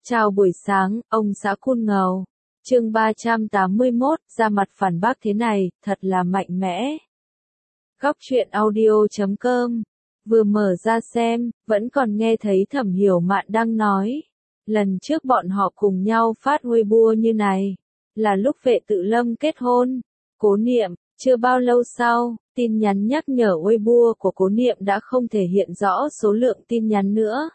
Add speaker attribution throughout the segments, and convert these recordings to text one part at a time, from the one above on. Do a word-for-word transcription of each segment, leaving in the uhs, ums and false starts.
Speaker 1: Chào buổi sáng, ông xã Cun Ngầu. Chương ba trăm tám mươi mốt, ra mặt phản bác thế này, thật là mạnh mẽ. Góc truyện audio chấm com. Vừa mở ra xem, vẫn còn nghe thấy Thẩm Hiểu Mạn đang nói. Lần trước bọn họ cùng nhau phát Weibo như này, là lúc Vệ Tự Lâm kết hôn. Cố Niệm, chưa bao lâu sau, tin nhắn nhắc nhở Weibo của Cố Niệm đã không thể hiện rõ số lượng tin nhắn nữa.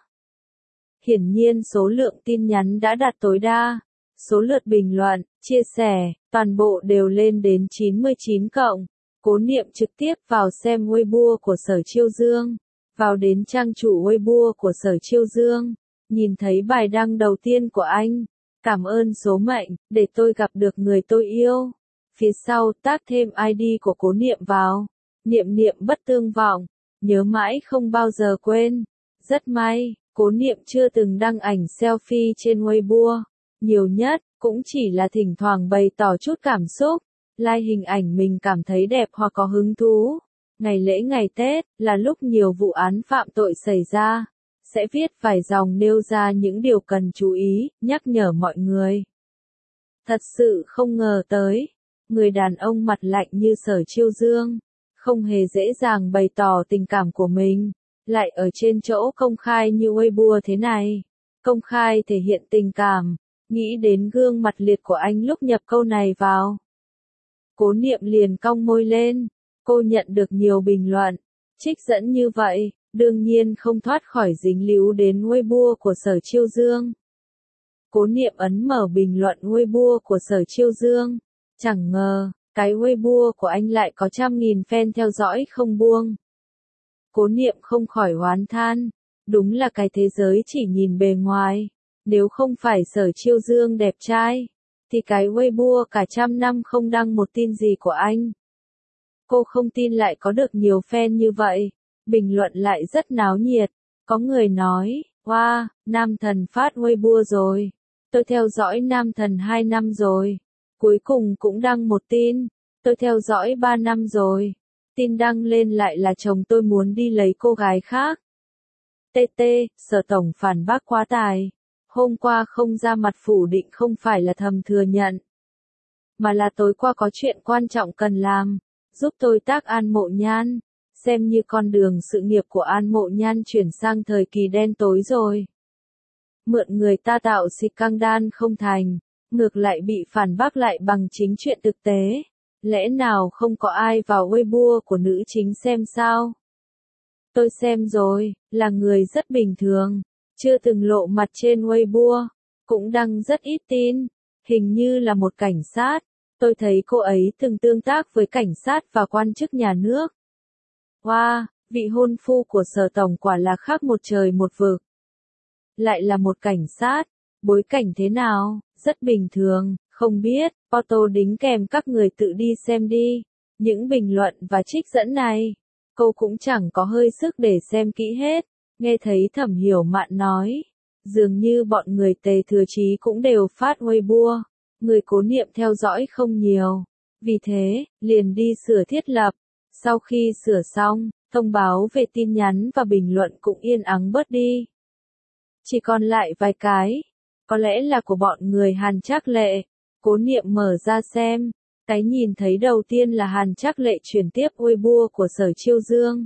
Speaker 1: Hiển nhiên số lượng tin nhắn đã đạt tối đa, số lượt bình luận, chia sẻ, toàn bộ đều lên đến chín mươi chín cộng. Cố Niệm trực tiếp vào xem Weibo của Sở Chiêu Dương, vào đến trang chủ Weibo của Sở Chiêu Dương, nhìn thấy bài đăng đầu tiên của anh. Cảm ơn số mệnh, để tôi gặp được người tôi yêu. Phía sau tag thêm i đê của Cố Niệm vào. Niệm niệm bất tương vọng, nhớ mãi không bao giờ quên. Rất may, Cố Niệm chưa từng đăng ảnh selfie trên Weibo. Nhiều nhất, cũng chỉ là thỉnh thoảng bày tỏ chút cảm xúc, like hình ảnh mình cảm thấy đẹp hoặc có hứng thú. Ngày lễ ngày Tết, là lúc nhiều vụ án phạm tội xảy ra, sẽ viết vài dòng nêu ra những điều cần chú ý, nhắc nhở mọi người. Thật sự không ngờ tới, người đàn ông mặt lạnh như Sở Chiêu Dương, không hề dễ dàng bày tỏ tình cảm của mình, lại ở trên chỗ công khai như Weibo thế này. Công khai thể hiện tình cảm, nghĩ đến gương mặt liệt của anh lúc nhập câu này vào. Cố Niệm liền cong môi lên, cô nhận được nhiều bình luận, trích dẫn như vậy, đương nhiên không thoát khỏi dính líu đến Weibo của Sở Chiêu Dương. Cố Niệm ấn mở bình luận Weibo của Sở Chiêu Dương, chẳng ngờ, cái Weibo của anh lại có trăm nghìn fan theo dõi không buông. Cố Niệm không khỏi oán than, đúng là cái thế giới chỉ nhìn bề ngoài, nếu không phải Sở Chiêu Dương đẹp trai, thì cái Weibo cả trăm năm không đăng một tin gì của anh. Cô không tin lại có được nhiều fan như vậy, bình luận lại rất náo nhiệt, có người nói, wow, Nam Thần phát Weibo rồi, tôi theo dõi Nam Thần hai năm rồi, cuối cùng cũng đăng một tin, tôi theo dõi ba năm rồi. Tin đăng lên lại là chồng tôi muốn đi lấy cô gái khác. tê tê, Sở Tổng phản bác quá tài. Hôm qua không ra mặt phủ định không phải là thầm thừa nhận, mà là tối qua có chuyện quan trọng cần làm, giúp tôi tác An Mộ Nhan, xem như con đường sự nghiệp của An Mộ Nhan chuyển sang thời kỳ đen tối rồi. Mượn người ta tạo scandal không thành, ngược lại bị phản bác lại bằng chính chuyện thực tế. Lẽ nào không có ai vào Weibo của nữ chính xem sao? Tôi xem rồi, là người rất bình thường, chưa từng lộ mặt trên Weibo, cũng đăng rất ít tin, hình như là một cảnh sát, tôi thấy cô ấy từng tương tác với cảnh sát và quan chức nhà nước. Wow, vị hôn phu của Sở Tổng quả là khác một trời một vực. Lại là một cảnh sát, bối cảnh thế nào, rất bình thường. Không biết, photo đính kèm các người tự đi xem đi. Những bình luận và trích dẫn này, cô cũng chẳng có hơi sức để xem kỹ hết. Nghe thấy Thẩm Hiểu Mạn nói, dường như bọn người Tề Thừa Chí cũng đều phát Weibo. Người Cố Niệm theo dõi không nhiều. Vì thế, liền đi sửa thiết lập. Sau khi sửa xong, thông báo về tin nhắn và bình luận cũng yên ắng bớt đi. Chỉ còn lại vài cái. Có lẽ là của bọn người Hàn Trác Lệ. Cố Niệm mở ra xem, cái nhìn thấy đầu tiên là Hàn Trác Lệ chuyển tiếp Weibo của Sở Chiêu Dương.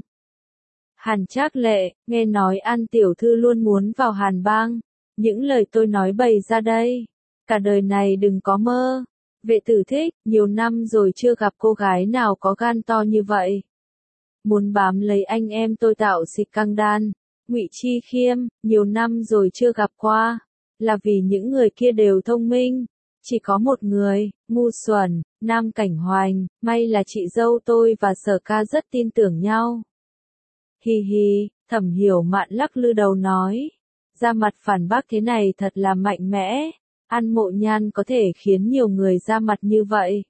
Speaker 1: Hàn Trác Lệ, nghe nói An tiểu thư luôn muốn vào Hàn Bang, những lời tôi nói bày ra đây, cả đời này đừng có mơ. Vệ tử thích, nhiều năm rồi chưa gặp cô gái nào có gan to như vậy. Muốn bám lấy anh em tôi tạo scandal. Ngụy Chi Khiêm, nhiều năm rồi chưa gặp qua, là vì những người kia đều thông minh. Chỉ có một người, ngu xuẩn, Nam Cảnh Hoành, may là chị dâu tôi và Sở ca rất tin tưởng nhau. Hi hi, Thẩm Hiểu Mạn lắc lư đầu nói, ra mặt phản bác thế này thật là mạnh mẽ, An Mộ Nhan có thể khiến nhiều người ra mặt như vậy.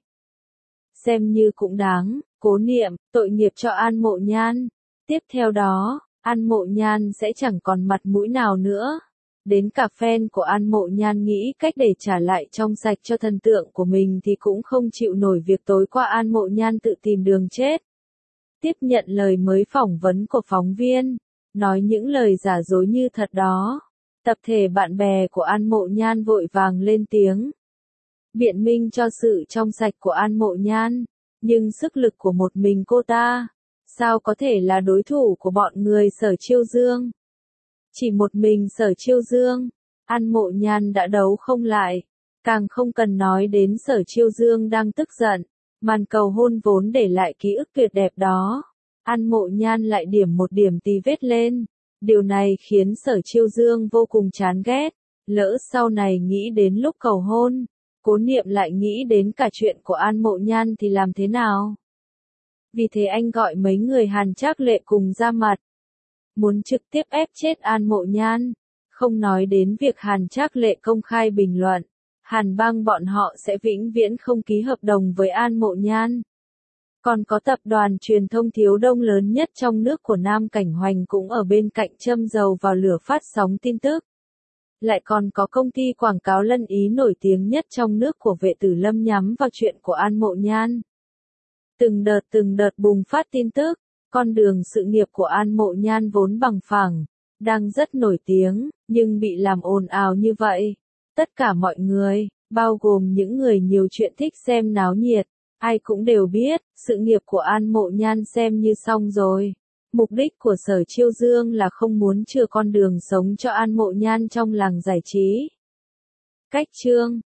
Speaker 1: Xem như cũng đáng, Cố Niệm, tội nghiệp cho An Mộ Nhan. Tiếp theo đó, An Mộ Nhan sẽ chẳng còn mặt mũi nào nữa. Đến cả fan của An Mộ Nhan nghĩ cách để trả lại trong sạch cho thần tượng của mình thì cũng không chịu nổi việc tối qua An Mộ Nhan tự tìm đường chết. Tiếp nhận lời mới phỏng vấn của phóng viên, nói những lời giả dối như thật đó. Tập thể bạn bè của An Mộ Nhan vội vàng lên tiếng. Biện minh cho sự trong sạch của An Mộ Nhan, nhưng sức lực của một mình cô ta, sao có thể là đối thủ của bọn người Sở Chiêu Dương. Chỉ một mình Sở Chiêu Dương, An Mộ Nhan đã đấu không lại, càng không cần nói đến Sở Chiêu Dương đang tức giận, màn cầu hôn vốn để lại ký ức tuyệt đẹp đó. An Mộ Nhan lại điểm một điểm tì vết lên, điều này khiến Sở Chiêu Dương vô cùng chán ghét, lỡ sau này nghĩ đến lúc cầu hôn, Cố Niệm lại nghĩ đến cả chuyện của An Mộ Nhan thì làm thế nào? Vì thế anh gọi mấy người Hàn Trác Lệ cùng ra mặt, muốn trực tiếp ép chết An Mộ Nhan, không nói đến việc Hàn Trác Lệ công khai bình luận, Hàn Bang bọn họ sẽ vĩnh viễn không ký hợp đồng với An Mộ Nhan. Còn có tập đoàn truyền thông Thiếu Đông lớn nhất trong nước của Nam Cảnh Hoành cũng ở bên cạnh châm dầu vào lửa phát sóng tin tức. Lại còn có công ty quảng cáo lân ý nổi tiếng nhất trong nước của Vệ Tử Lâm nhắm vào chuyện của An Mộ Nhan. Từng đợt từng đợt bùng phát tin tức, con đường sự nghiệp của An Mộ Nhan vốn bằng phẳng, đang rất nổi tiếng, nhưng bị làm ồn ào như vậy. Tất cả mọi người, bao gồm những người nhiều chuyện thích xem náo nhiệt, ai cũng đều biết, sự nghiệp của An Mộ Nhan xem như xong rồi. Mục đích của Sở Chiêu Dương là không muốn chừa con đường sống cho An Mộ Nhan trong làng giải trí. Cách chương